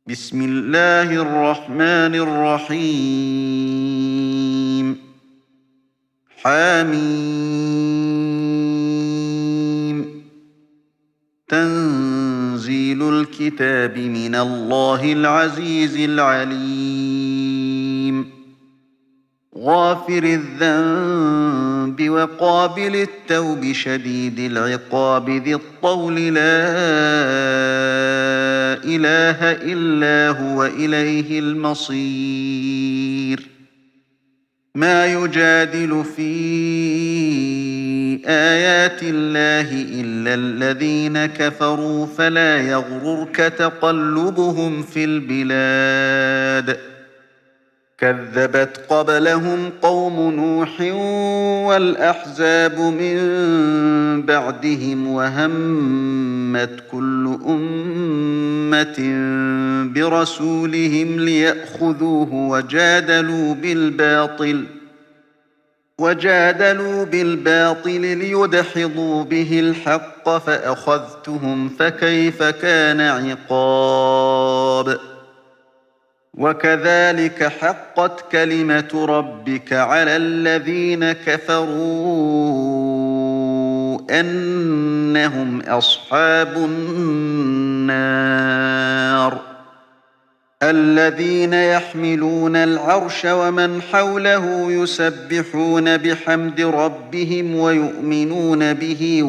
بسم الله الرحمن الرحيم. حميم. تنزيل الكتاب من الله العزيز العليم. غافر الذنب وقابل التوب شديد العقاب ذي الطول لا إله إلا هو إليه المصير. ما يجادل في آيات الله إلا الذين كفروا فلا يغررك تقلبهم في البلاد. كذبت قبلهم قوم نوح والأحزاب من بعدهم وهمت كل أمة برسولهم ليأخذوه وجادلوا بالباطل ليدحضوا به الحق فأخذتهم فكيف كان عقاب. وكذلك حقت كلمة ربك على الذين كفروا أنهم أصحاب النار. الذين يحملون العرش ومن حوله يسبحون بحمد ربهم ويؤمنون به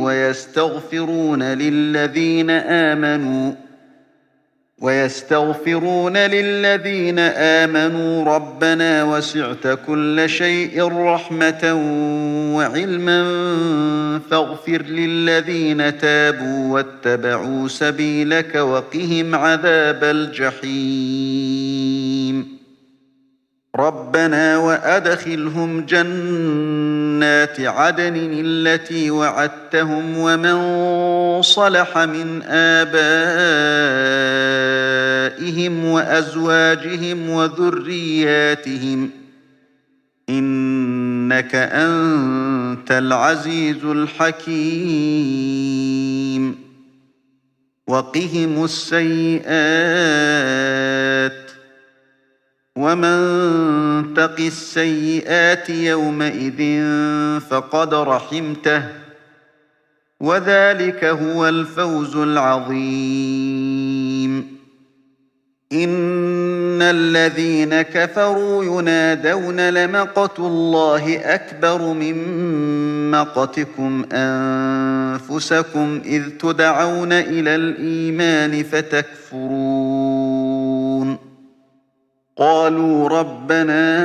ويستغفرون للذين آمنوا ربنا وسعت كل شيء رحمة وعلما فاغفر للذين تابوا واتبعوا سبيلك وقهم عذاب الجحيم. ربنا وأدخلهم جنات عدن التي وعدتهم ومن صلح من آبائهم وأزواجهم وذرياتهم إنك أنت العزيز الحكيم. وقهم السيئات ومن تق السيئات يومئذ فقد رحمته وذلك هو الفوز العظيم. إن الذين كفروا ينادون لمقت الله أكبر من مقتكم أنفسكم إذ تدعون إلى الإيمان فتكفرون. قالوا ربنا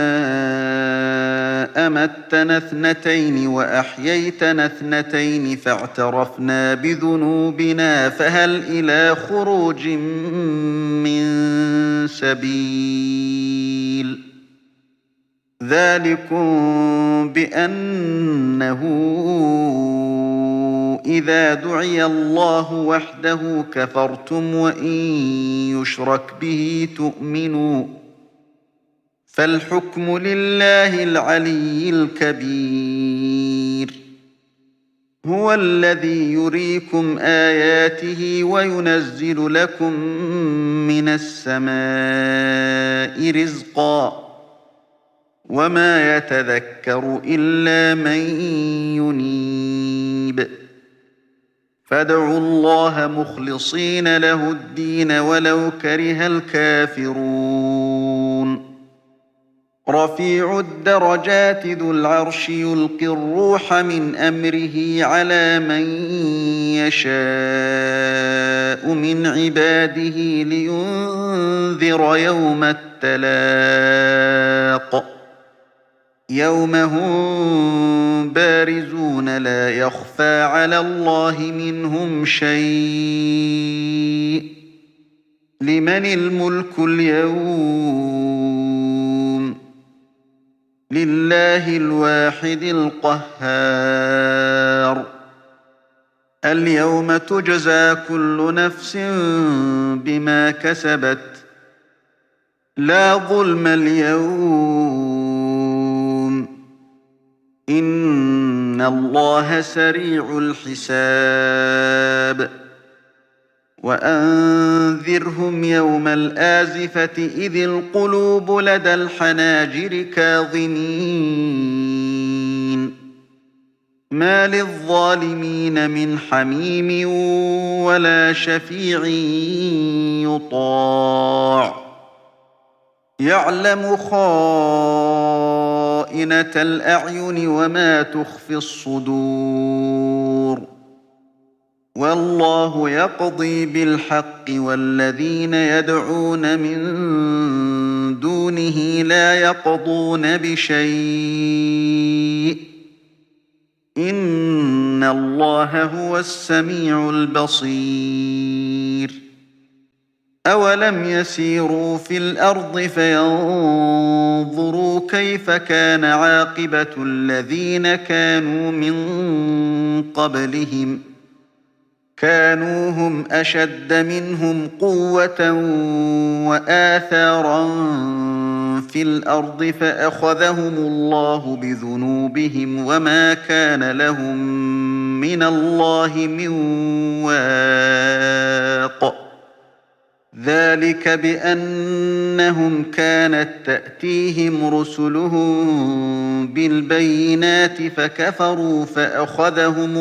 أمتنا اثنتين وأحييتنا اثنتين فاعترفنا بذنوبنا فهل إلى خروج من سبيل. ذلكم بأنه إذا دعي الله وحده كفرتم وإن يشرك به تؤمنوا فالحكم لله العلي الكبير. هو الذي يريكم آياته وينزل لكم من السماء رزقا وما يتذكر إلا من ينيب. فادعوا الله مخلصين له الدين ولو كره الكافرون. رفيع الدرجات ذو العرش يلقي الروح من أمره على من يشاء من عباده لينذر يوم التلاق. يوم هم بارزون لا يخفى على الله منهم شيء. لمن الملك اليوم؟ لله الواحد القهار. اليوم تجزى كل نفس بما كسبت لا ظلم اليوم إن الله سريع الحساب. وأنذرهم يوم الآزفة إذ القلوب لدى الحناجر كاظمين ما للظالمين من حميم ولا شفيع يطاع يعلم خائنة الأعين وما تخفي الصدور والله يقضي بالحق والذين يدعون من دونه لا يقضون بشيء إن الله هو السميع البصير أولم يسيروا في الأرض فينظروا كيف كان عاقبة الذين كانوا من قبلهم كانوا هم أشد منهم قوة وآثارا في الأرض فأخذهم الله بذنوبهم وما كان لهم من الله من واق ذلك بأنهم كانت تأتيهم رسلهم بالبينات فكفروا فأخذهم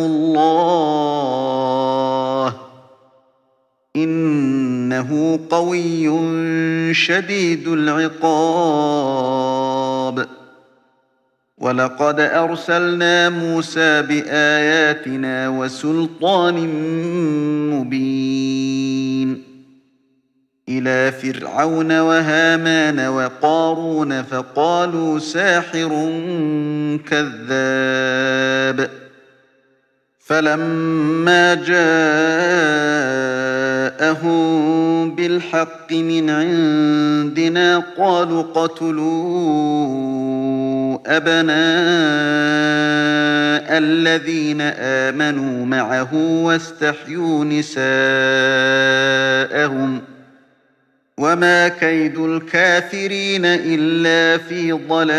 الله إنه قوي شديد العقاب ولقد أرسلنا موسى بآياتنا وسلطان مبين إلى فرعون وهامان وقارون فقالوا ساحر كذاب فلما جاءهم بالحق من عندنا قالوا اقتلوا أبناء الذين آمنوا معه واستحيوا نساءهم وما كيد الكافرين إلا في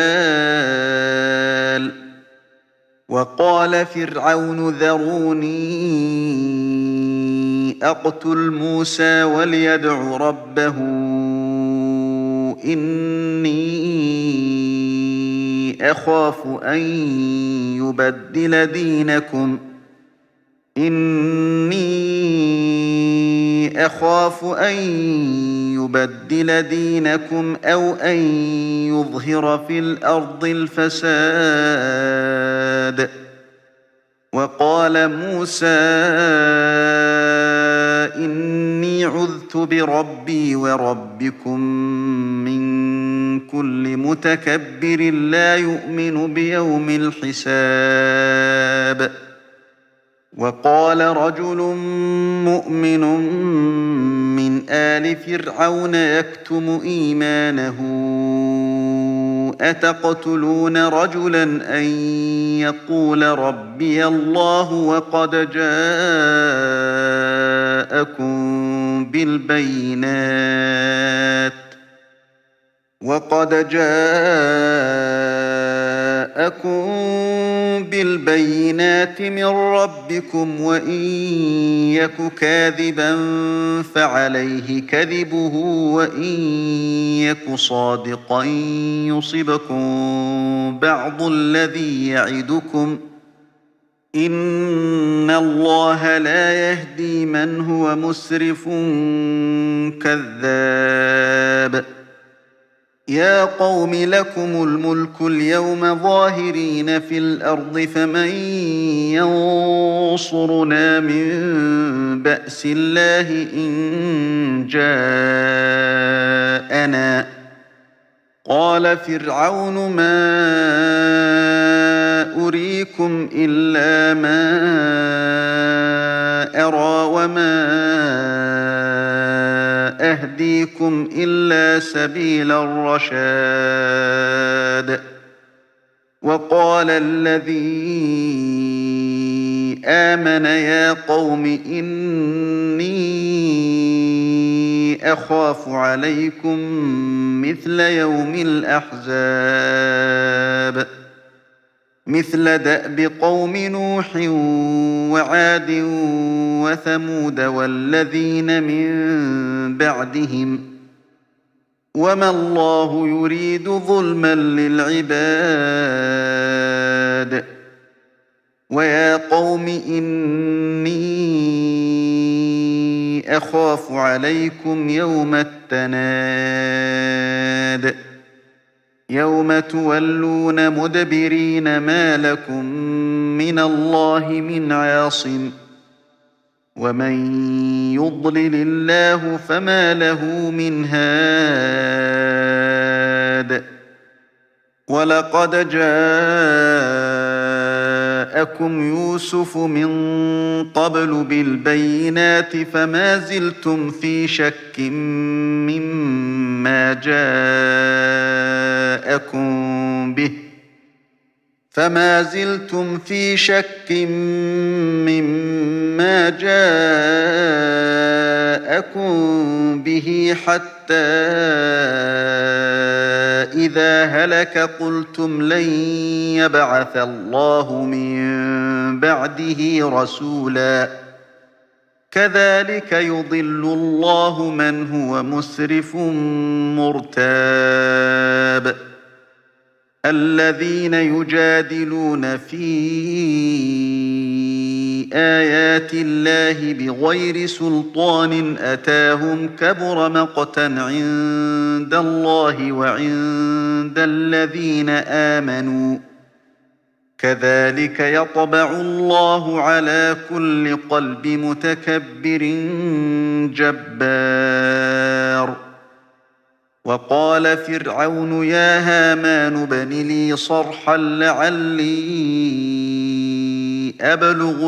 ضلال وقال فرعون ذروني أقتل موسى وليدع ربه إني أخاف أن يبدل دينكم أو أن يظهر في الأرض الفساد وقال موسى إني عذت بربي وربكم من كل متكبر لا يؤمن بيوم الحساب وقال رجل مؤمن من آل فرعون يكتم إيمانه أتقتلون رجلا أن يقول ربي الله وقد جاءكم بالبينات من ربكم وإن يك كاذبا فعليه كذبه وإن يك صادقا يصبكم بعض الذي يعدكم إن الله لا يهدي من هو مسرف كذاب يا قوم لكم الملك اليوم ظاهرين في الأرض فمن ينصرنا من بأس الله إن جاءنا قال فرعون ما أريكم إلا ما أرى وما أهديكم إلا سبيل الرشاد وقال الذي آمن يا قوم إني أخاف عليكم مثل يوم الأحزاب مثل دأب قوم نوح وعاد وثمود والذين من بعدهم وما الله يريد ظلما للعباد ويا قوم إني أخاف عليكم يوم التناد يوم تولون مدبرين ما لكم من الله من عاصم ومن يضلل الله فما له من هاد ولقد جاءكم يوسف من قبل بالبينات فما زلتم في شك مما جاءكم به حتى إذا هلك قلتم لن يبعث الله من بعده رسولا كذلك يضل الله من هو مسرف مرتاب الذين يجادلون في آيات الله بغير سلطان أتاهم كبر مقتا عند الله وعند الذين آمنوا كذلك يطبع الله على كل قلب متكبر جبار وقال فرعون يا هامان ابن لي صرحا لعلي أبلغ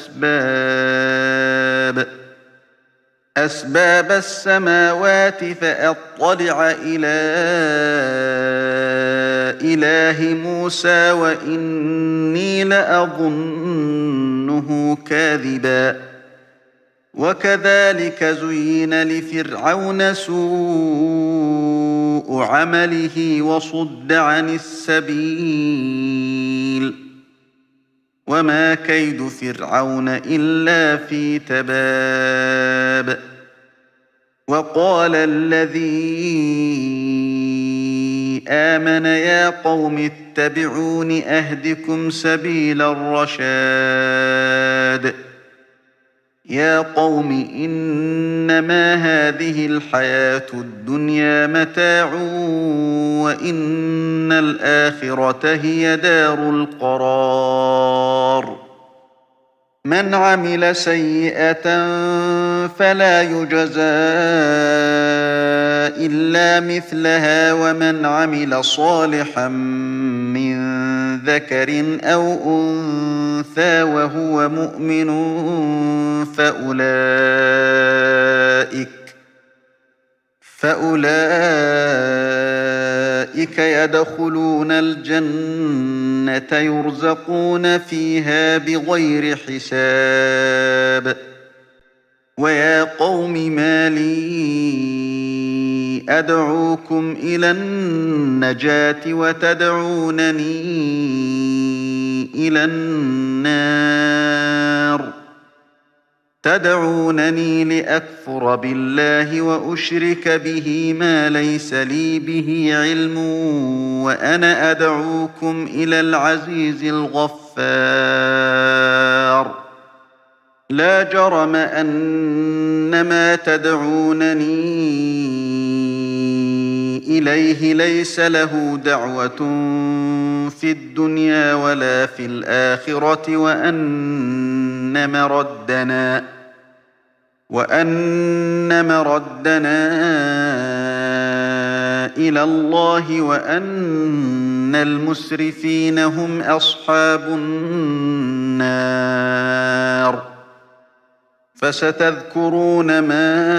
أسباب السماوات فأطلع إلى إله موسى وإني لأظنه كاذبا وكذلك زين لفرعون سوء عمله وصد عن السبيل وما كيد فرعون إلا في تباب وقال الذي آمن يا قوم اتبعون أهدكم سبيل الرشاد يا قوم إنما هذه الحياة الدنيا متاع وإن الآخرة هي دار القرار من عمل سيئة فلا يجزى إلا مثلها ومن عمل صالحا من ذكر أو أنثى وهو مؤمن فأولئك يدخلون الجنة يرزقون فيها بغير حساب ويا قوم ما لي أدعوكم إلى النجاة وتدعونني إلى النار تدعونني لأكفر بالله وأشرك به ما ليس لي به علم وأنا أدعوكم إلى العزيز الغفار لا جرم أن ما تدعونني إليه ليس له دعوة في الدنيا ولا في الآخرة وأن مردنا إلى الله وأن المسرفين هم أصحاب النار فستذكرون ما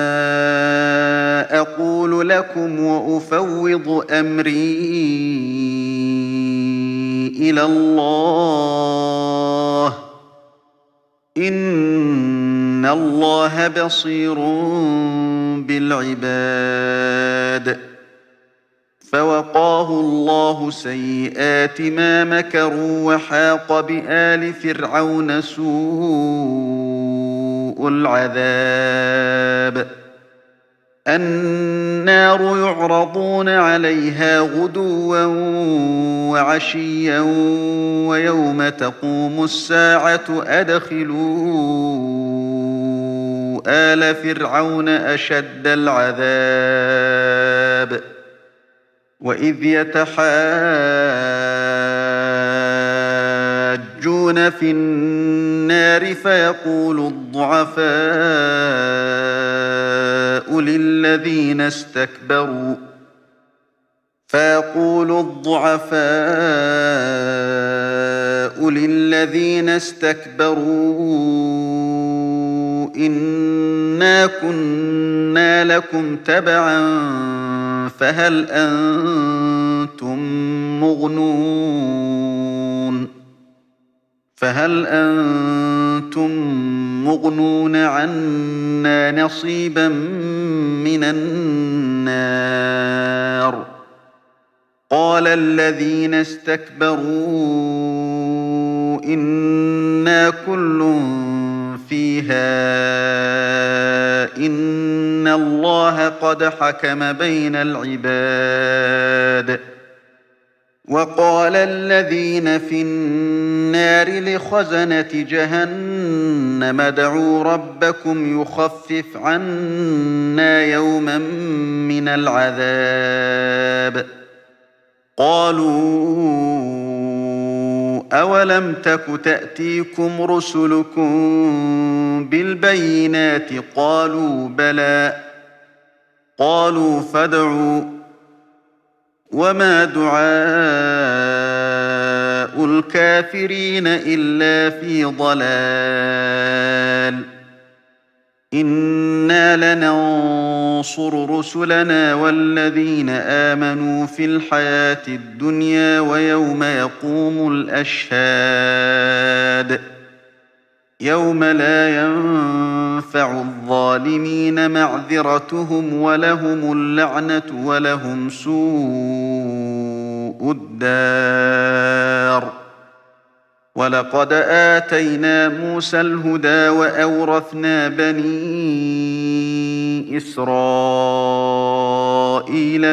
أقول لكم وأفوض أمري إلى الله إن الله بصير بالعباد فوقاه الله سيئات ما مكروا وحاق بآل فرعون سوء العذاب النار يعرضون عليها غدوا وعشيا ويوم تقوم الساعة أدخلوا آل فرعون أشد العذاب وإذ يتحاجون في النار فيقول الضعفاء للذين استكبروا إنا كنا لكم تبعا فهل أنتم مغنون عنا نصيبا من النار قال الذين استكبروا إنا كل فيها إن الله قد حكم بين العباد وقال الذين في النار لخزنة جهنم ادعوا ربكم يخفف عنا يوما من العذاب قالوا أولم تك تأتيكم رسلكم بالبينات قالوا بلى قالوا فادعوا وما دعاء الكافرين إلا في ضلال إنا لننصر رسلنا والذين آمنوا في الحياة الدنيا ويوم يقوم الأشهاد يوم لا ينفع الظالمين معذرتهم ولهم اللعنة ولهم سوء الدار ولقد آتينا موسى الهدى وأورثنا بني إسرائيل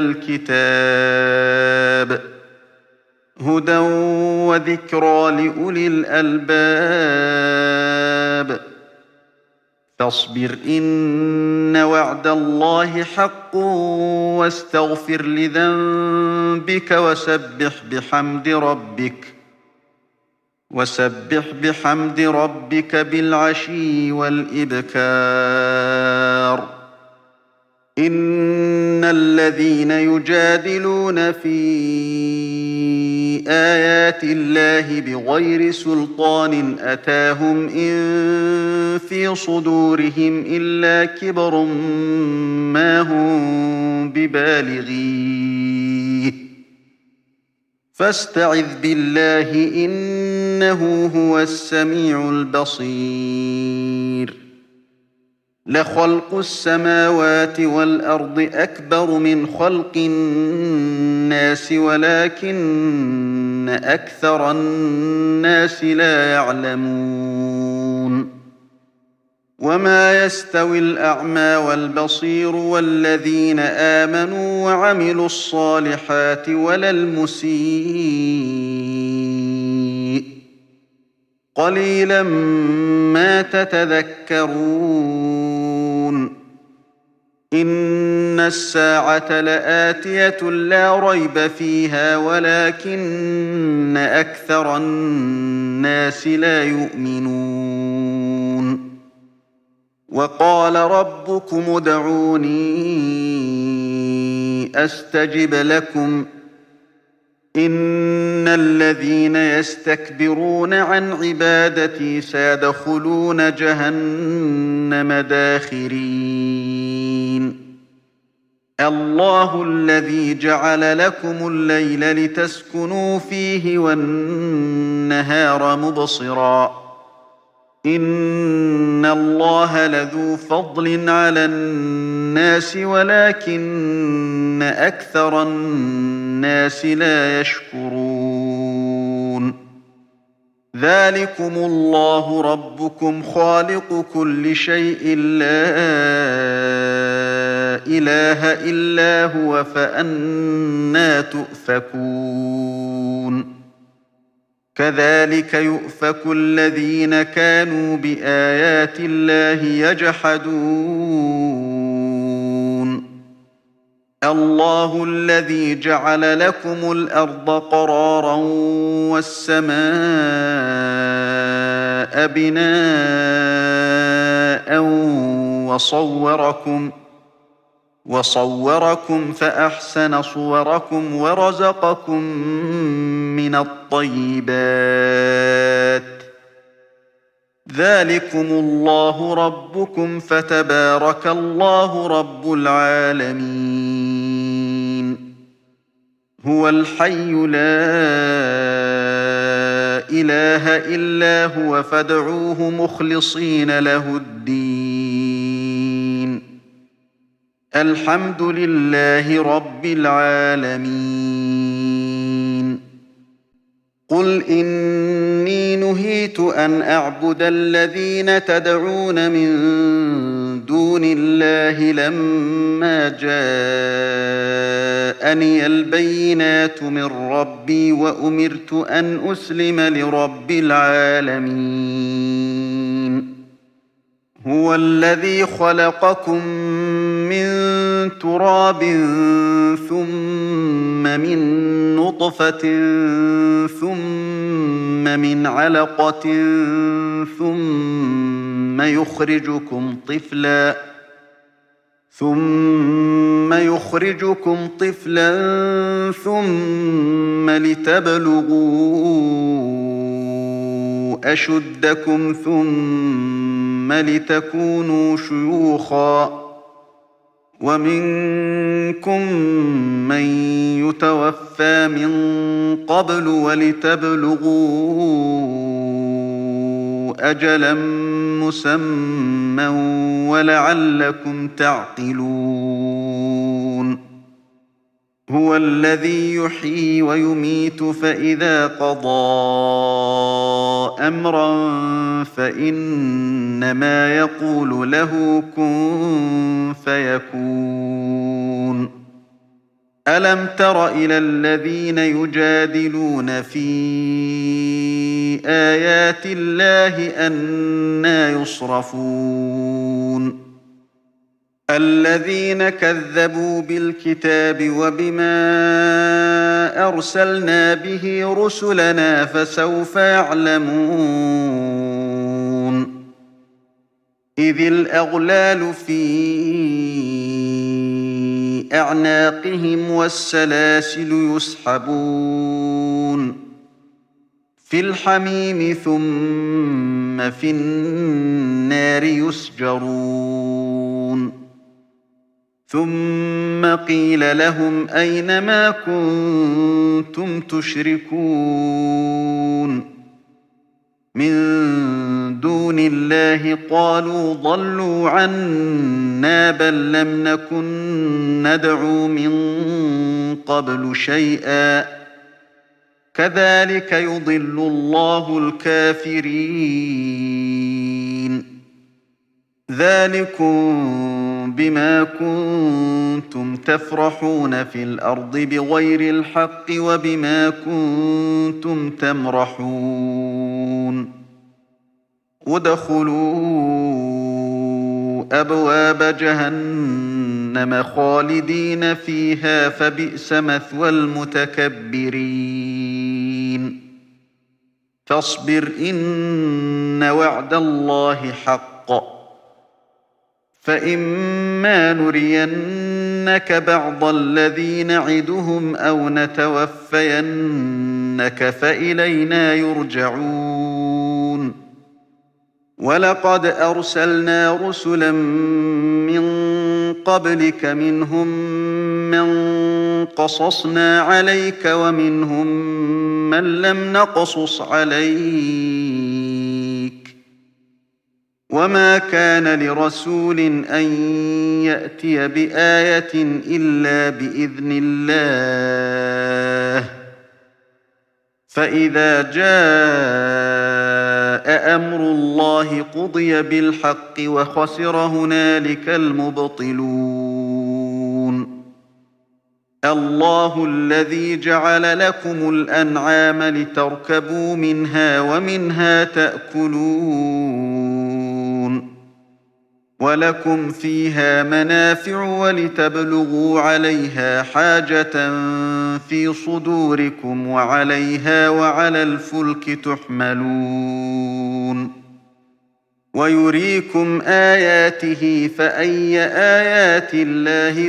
الكتاب هدى وذكرى لأولي الألباب فاصبر إن وعد الله حق واستغفر لذنبك وسبح بحمد ربك بالعشي والإبكار إن الذين يجادلون في آيات الله بغير سلطان أتاهم إن في صدورهم إلا كبر ما هم ببالغيه فاستعذ بالله إنه هو السميع البصير لخلق السماوات والأرض أكبر من خلق الناس ولكن أكثر الناس لا يعلمون وما يستوي الأعمى والبصير والذين آمنوا وعملوا الصالحات ولا المسيء قليلا ما تتذكرون إن الساعة لآتية لا ريب فيها ولكن أكثر الناس لا يؤمنون وقال ربكم ادعوني أستجب لكم إن الذين يستكبرون عن عبادتي سيدخلون جهنم داخرين الله الذي جعل لكم الليل لتسكنوا فيه والنهار مبصرا إن الله لذو فضل على الناس ولكن أكثر الناس لا يشكرون ذلكم الله ربكم خالق كل شيء لا إله إلا هو فأنى تؤفكون كذلك يؤفك الذين كانوا بآيات الله يجحدون الله الذي جعل لكم الأرض قرارا والسماء بناء وصوركم فأحسن صوركم ورزقكم من الطيبات ذلكم الله ربكم فتبارك الله رب العالمين هو الحي لا إله إلا هو فادعوه مخلصين له الدين الحمد لله رب العالمين قل إني نهيت أن أعبد الذين تدعون من دون الله لما جاءني البينات من ربي وأمرت أن أسلم لرب العالمين هو الذي خلقكم من تراب ثم من نطفة ثم من علقة ثم يخرجكم طفلا ثم لتبلغوا أشدكم ثم لتكونوا شيوخا ومنكم من يتوفى من قبل ولتبلغوا أجلا مسمى ولعلكم تعقلون هو الذي يحيي ويميت فإذا قضى أمرا فإنما يقول له كن فيكون ألم تر إلى الذين يجادلون في آيات الله أنى يصرفون الذين كذبوا بالكتاب وبما أرسلنا به رسلنا فسوف يعلمون إذ الأغلال في أعناقهم والسلاسل يسحبون في الحميم ثم في النار يسجرون ثم قيل لهم أين ما كنتم تشركون من دون الله قالوا ضلوا عنا بل لم نكن ندعو من قبل شيئا كذلك يضل الله الكافرين ذلكم بما كنتم تفرحون في الأرض بغير الحق وبما كنتم تمرحون ادخلوا أبواب جهنم خالدين فيها فبئس مثوى المتكبرين فاصبر إن وعد الله حق فإما نرينك بعض الذي نعدهم أو نتوفينك فإلينا يرجعون ولقد أرسلنا رسلا من قبلك منهم من قصصنا عليك ومنهم من لم نقصص عليك وما كان لرسول أن يأتي بآية إلا بإذن الله فإذا جاء أمر الله قضي بالحق وخسر هنالك المبطلون الله الذي جعل لكم الأنعام لتركبوا منها ومنها تأكلون ولكم فيها منافع ولتبلغوا عليها حاجة في صدوركم وعليها وعلى الفلك تحملون ويريكم آياته فأي آيات الله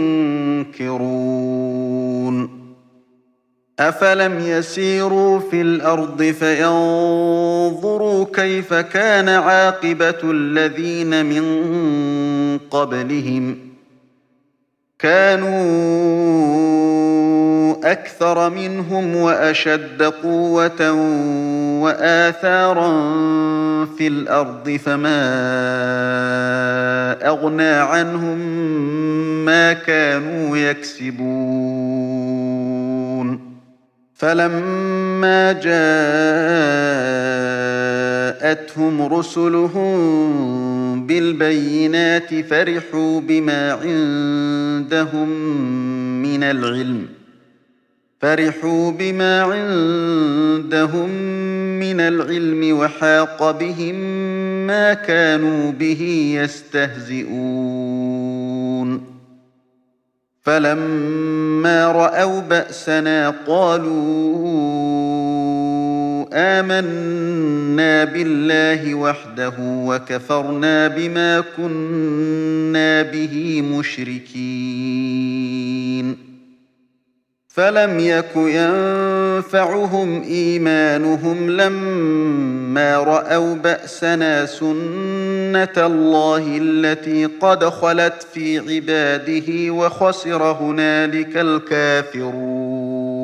تنكرون أفلم يسيروا في الأرض فينظروا كيف كان عاقبة الذين من قبلهم كانوا أكثر منهم وأشد قوة وآثارا في الأرض فما أغنى عنهم ما كانوا يكسبون فلما جاءتهم رسلهم بالبينات فرحوا بما عندهم من العلم وحاق بهم ما كانوا به يستهزئون فلما رأوا بأسنا قالوا آمنا بالله وحده وكفرنا بما كنا به مشركين فلم يك ينفعهم إيمانهم لما رأوا بأسنا سنة الله التي قد خلت في عباده وخسر هنالك الكافرون